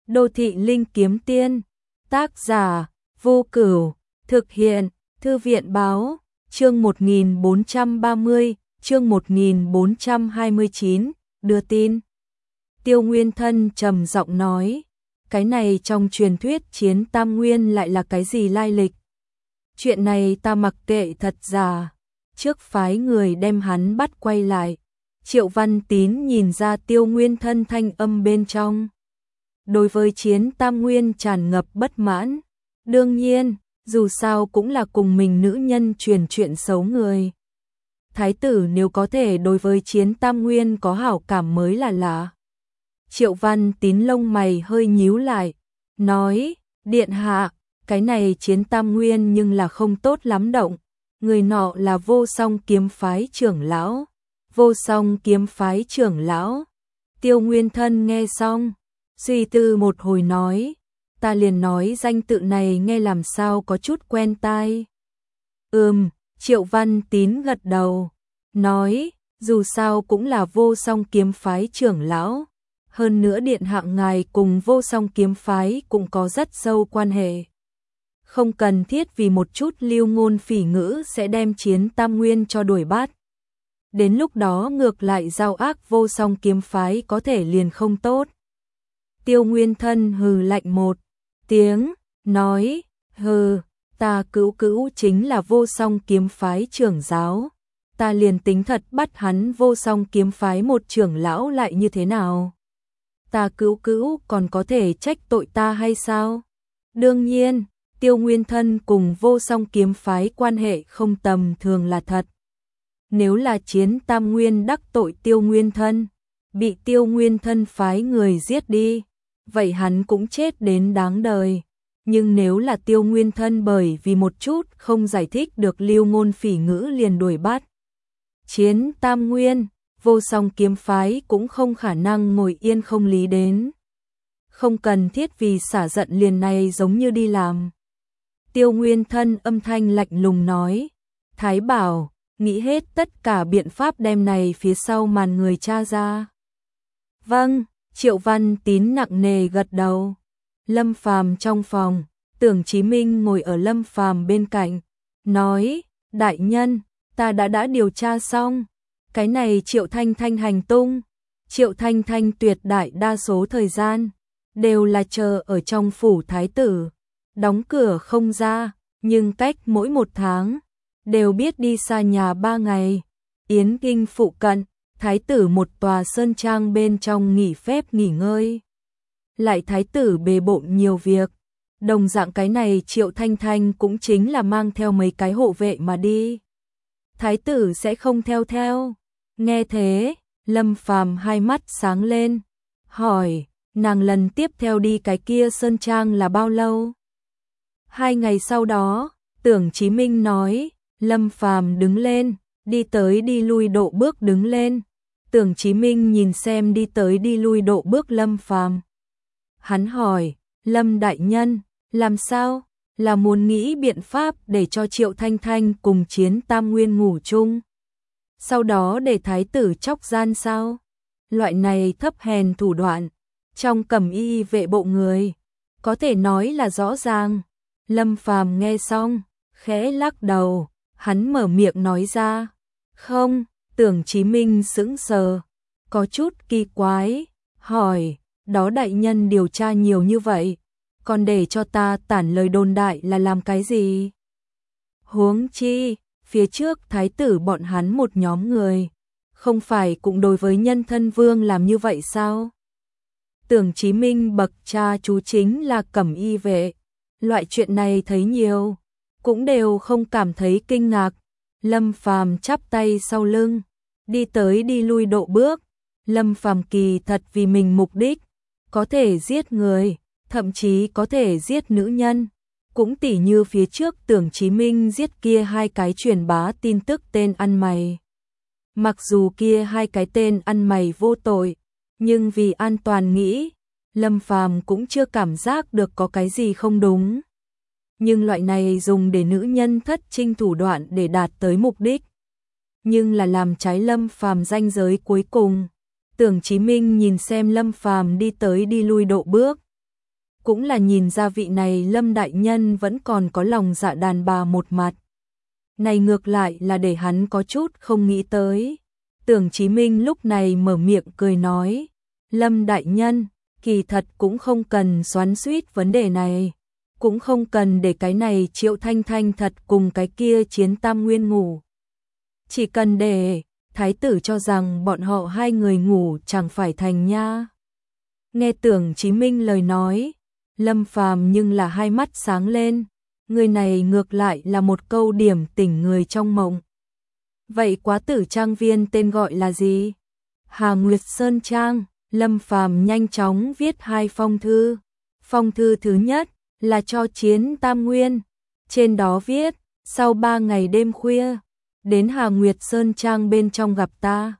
Đô thị linh kiếm tiên, tác giả Vô Cửu, thực hiện Thư viện báo, chương 1430, chương 1429, đưa tin. Tiêu Nguyên Thân trầm giọng nói, cái này trong truyền thuyết chiến tam nguyên lại là cái gì lai lịch? Chuyện này ta mặc kệ thật giả, trước phái người đem hắn bắt quay lại. Triệu Văn Tín nhìn ra Tiêu Nguyên Thân thanh âm bên trong. Đối với chiến tam nguyên tràn ngập bất mãn. Đương nhiên, dù sao cũng là cùng mình nữ nhân truyền chuyện xấu người. Thái tử nếu có thể đối với chiến tam nguyên có hảo cảm mới là lạ. Triệu Văn Tín lông mày hơi nhíu lại, nói, điện hạ, cái này chiến tam nguyên nhưng là không tốt lắm động. Người nọ là Vô Song kiếm phái trưởng lão. Vô Song kiếm phái trưởng lão. Tiêu Nguyên Thân nghe xong, suy tư một hồi nói, ta liền nói danh tự này nghe làm sao có chút quen tai. Triệu Văn Tín gật đầu, nói, dù sao cũng là Vô Song kiếm phái trưởng lão, hơn nữa điện hạ ngài cùng Vô Song kiếm phái cũng có rất sâu quan hệ. Không cần thiết vì một chút lưu ngôn phỉ ngữ sẽ đem chiến tam nguyên cho đuổi bắt. Đến lúc đó ngược lại giao ác Vô Song kiếm phái có thể liền không tốt. Tiêu Nguyên Thân hừ lạnh một tiếng, nói, hừ, ta cữu chính là Vô Song kiếm phái trưởng giáo. Ta liền tính thật bắt hắn Vô Song kiếm phái một trưởng lão lại như thế nào? Ta cữu còn có thể trách tội ta hay sao? Đương nhiên, Tiêu Nguyên Thân cùng Vô Song kiếm phái quan hệ không tầm thường là thật. Nếu là chiến tam nguyên đắc tội Tiêu Nguyên Thân, bị Tiêu Nguyên Thân phái người giết đi, vậy hắn cũng chết đến đáng đời. Nhưng nếu là Tiêu Nguyên Thân bởi vì một chút không giải thích được lưu ngôn phỉ ngữ liền đuổi bắt chiến tam nguyên, Vô Song kiếm phái cũng không khả năng ngồi yên không lý đến. Không cần thiết vì xả giận liền này giống như đi làm. Tiêu Nguyên Thân âm thanh lạnh lùng nói, Thái bảo, nghĩ hết tất cả biện pháp đem này phía sau màn người tra ra. Vâng, Triệu Văn Tín nặng nề gật đầu. Lâm Phàm trong phòng, Tưởng Chí Minh ngồi ở Lâm Phàm bên cạnh, nói, đại nhân, ta đã điều tra xong. Cái này Triệu Thanh Thanh hành tung, Triệu Thanh Thanh tuyệt đại đa số thời gian đều là chờ ở trong phủ thái tử, đóng cửa không ra, nhưng cách mỗi một tháng đều biết đi xa nhà 3 ngày. Yến Kinh phụ cận, thái tử một tòa sơn trang bên trong nghỉ phép nghỉ ngơi. Lại thái tử bề bộn nhiều việc, đồng dạng cái này Triệu Thanh Thanh cũng chính là mang theo mấy cái hộ vệ mà đi. Thái tử sẽ không theo. Nghe thế, Lâm Phàm hai mắt sáng lên, hỏi, nàng lần tiếp theo đi cái kia sơn trang là bao lâu? 2 ngày sau đó, Tưởng Chí Minh nói. Lâm Phàm đứng lên, đi tới đi lui độ bước đứng lên. Tưởng Chí Minh nhìn xem đi tới đi lui độ bước Lâm Phàm. Hắn hỏi, Lâm đại nhân, làm sao? Là muốn nghĩ biện pháp để cho Triệu Thanh Thanh cùng chiến tam nguyên ngủ chung, sau đó để thái tử chóc gian sao? Loại này thấp hèn thủ đoạn, trong cẩm y vệ bộ người, có thể nói là rõ ràng. Lâm Phàm nghe xong, khẽ lắc đầu, hắn mở miệng nói ra, không. Tưởng Chí Minh sững sờ, có chút kỳ quái, hỏi, đó đại nhân điều tra nhiều như vậy, còn để cho ta tản lời đồn đại là làm cái gì? Huống chi, phía trước thái tử bọn hắn một nhóm người, không phải cũng đối với nhân thân vương làm như vậy sao? Tưởng Chí Minh bậc cha chú chính là cẩm y vệ, loại chuyện này thấy nhiều, cũng đều không cảm thấy kinh ngạc. Lâm Phàm chắp tay sau lưng, đi tới đi lui độ bước. Lâm Phàm kỳ thật vì mình mục đích, có thể giết người, thậm chí có thể giết nữ nhân. Cũng tỉ như phía trước Tưởng Chí Minh giết kia 2 cái truyền bá tin tức tên ăn mày. Mặc dù kia 2 cái tên ăn mày vô tội, nhưng vì an toàn nghĩ, Lâm Phàm cũng chưa cảm giác được có cái gì không đúng. Nhưng loại này dùng để nữ nhân thất trinh thủ đoạn để đạt tới mục đích, nhưng là làm trái Lâm Phàm ranh giới cuối cùng. Tưởng Chí Minh nhìn xem Lâm Phàm đi tới đi lui độ bước, cũng là nhìn ra vị này Lâm đại nhân vẫn còn có lòng dạ đàn bà một mặt. Này ngược lại là để hắn có chút không nghĩ tới. Tưởng Chí Minh lúc này mở miệng cười nói, Lâm đại nhân, kỳ thật cũng không cần xoắn xuýt vấn đề này, cũng không cần để cái này Triệu Thanh Thanh thật cùng cái kia Chiến Tam Nguyên ngủ. Chỉ cần để thái tử cho rằng bọn họ hai người ngủ chẳng phải thành nha. Nghe Tưởng Chí Minh lời nói, Lâm Phàm nhưng là hai mắt sáng lên, người này ngược lại là một câu điểm tỉnh người trong mộng. Vậy quá tử trang viên tên gọi là gì? Hà Nguyệt Sơn Trang. Lâm Phàm nhanh chóng viết hai phong thư. Phong thư thứ nhất là cho Chiến Tam Nguyên, trên đó viết, sau 3 ngày đêm khuya, đến Hà Nguyệt Sơn Trang bên trong gặp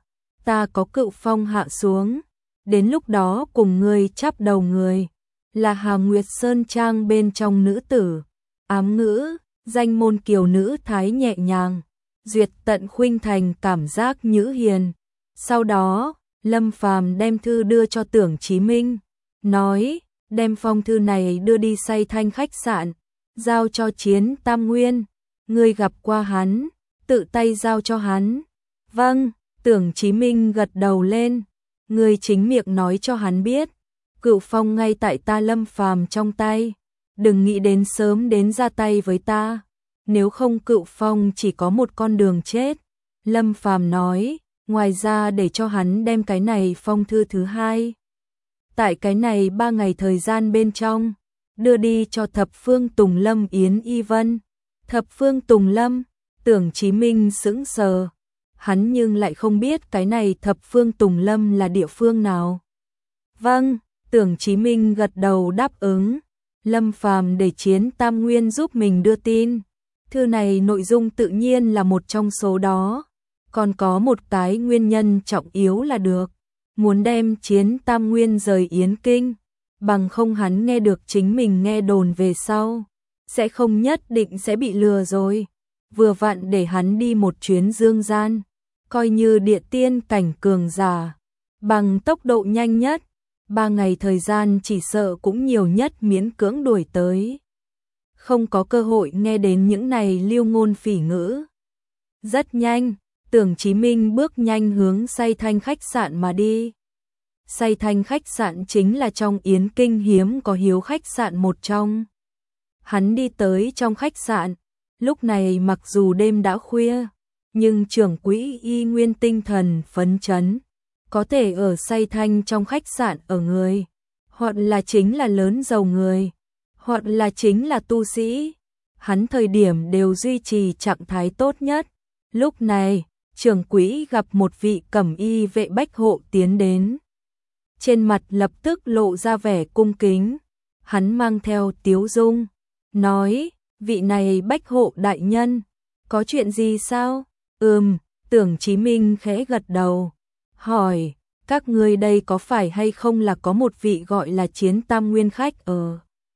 ta có cựu phong hạ xuống, đến lúc đó cùng ngươi chắp đầu người, là Hà Nguyệt Sơn Trang bên trong nữ tử, ám ngữ, danh môn kiều nữ thái nhẹ nhàng, duyệt tận khuynh thành cảm giác nhữ hiền. Sau đó, Lâm Phàm đem thư đưa cho Tưởng Chí Minh, nói, đem phong thư này đưa đi Say Thanh khách sạn, giao cho Chiến Tam Nguyên, ngươi gặp qua hắn, tự tay giao cho hắn. Vâng, Tưởng Chí Minh gật đầu lên, ngươi chính miệng nói cho hắn biết, cựu phong ngay tại ta Lâm Phàm trong tay, đừng nghĩ đến sớm đến ra tay với ta, nếu không cựu phong chỉ có một con đường chết. Lâm Phàm nói, ngoài ra để cho hắn đem cái này phong thư thứ hai, tại cái này 3 ngày thời gian bên trong, đưa đi cho Thập Phương Tùng Lâm Yến Y Vân. Thập Phương Tùng Lâm, Tưởng Chí Minh sững sờ, hắn nhưng lại không biết cái này Thập Phương Tùng Lâm là địa phương nào. Vâng, Tưởng Chí Minh gật đầu đáp ứng. Lâm Phàm để Chiến Tam Nguyên giúp mình đưa tin. Thư này nội dung tự nhiên là một trong số đó, còn có một cái nguyên nhân trọng yếu là được, muốn đem Chiến Tam Nguyên rời Yến Kinh, bằng không hắn nghe được chính mình nghe đồn về sau, sẽ không nhất định sẽ bị lừa rồi. Vừa vặn để hắn đi một chuyến dương gian, coi như địa tiên cảnh cường giả, bằng tốc độ nhanh nhất, 3 ngày thời gian chỉ sợ cũng nhiều nhất miễn cưỡng đuổi tới. Không có cơ hội nghe đến những này lưu ngôn phỉ ngữ. Rất nhanh, Tưởng Chí Minh bước nhanh hướng Say Thanh khách sạn mà đi. Say Thanh khách sạn chính là trong Yến Kinh hiếm có hiếu khách sạn một trong. Hắn đi tới trong khách sạn, lúc này mặc dù đêm đã khuya, nhưng trưởng quỹ y nguyên tinh thần phấn chấn, có thể ở Say Thanh trong khách sạn ở người, hoặc là chính là lớn giàu người, hoặc là chính là tu sĩ, hắn thời điểm đều duy trì trạng thái tốt nhất. Lúc này, trưởng quỹ gặp một vị cẩm y vệ bách hộ tiến đến. Trên mặt lập tức lộ ra vẻ cung kính, hắn mang theo tiếu dung, nói, vị này bách hộ đại nhân, có chuyện gì sao? Tưởng Chí Minh khẽ gật đầu, hỏi, các ngươi đây có phải hay không là có một vị gọi là Chiến Tam Nguyên khách ở?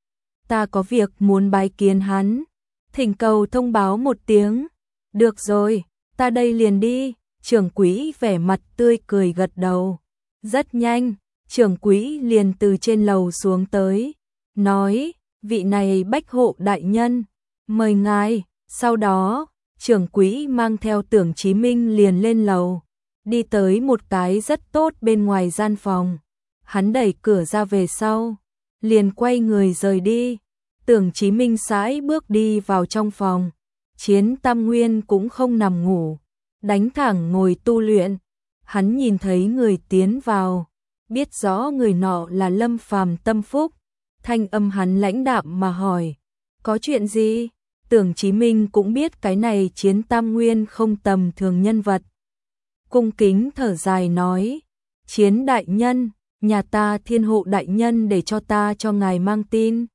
Ta có việc muốn bái kiến hắn, thỉnh cầu thông báo một tiếng. Được rồi, ta đây liền đi. Trưởng quỹ vẻ mặt tươi cười gật đầu. Rất nhanh, trưởng quỹ liền từ trên lầu xuống tới, nói, vị này bách hộ đại nhân, mời ngài. Sau đó, trưởng quỹ mang theo Tưởng Chí Minh liền lên lầu, đi tới một cái rất tốt bên ngoài gian phòng. Hắn đẩy cửa ra về sau, liền quay người rời đi. Tưởng Chí Minh sải bước đi vào trong phòng. Chiến Tam Nguyên cũng không nằm ngủ, đánh thẳng ngồi tu luyện. Hắn nhìn thấy người tiến vào, biết rõ người nọ là Lâm Phàm tâm phúc. Thanh âm hắn lãnh đạm mà hỏi, có chuyện gì? Tưởng Chí Minh cũng biết cái này Chiến Tam Nguyên không tầm thường nhân vật. Cung kính thở dài nói, Chiến đại nhân, nhà ta Thiên Hộ đại nhân để cho ta cho ngài mang tin.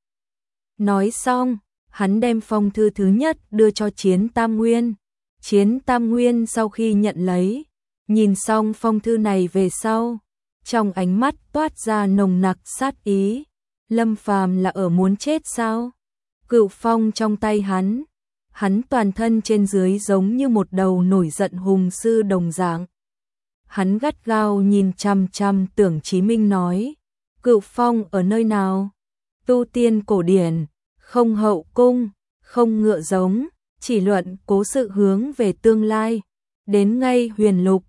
Nói xong, hắn đem phong thư thứ nhất đưa cho Chiến Tam Nguyên. Chiến Tam Nguyên sau khi nhận lấy, nhìn xong phong thư này về sau, trong ánh mắt toát ra nồng nặc sát ý. Lâm Phàm là ở muốn chết sao? Cựu phong trong tay hắn toàn thân trên dưới giống như một đầu nổi giận hùng sư đồng dạng. Hắn gắt gao nhìn chằm chằm Tưởng Chí Minh nói, cựu phong ở nơi nào? tu tiên cổ điển, không hậu cung, không ngựa giống, chỉ luận cố sự hướng về tương lai. Đến ngay huyền lục,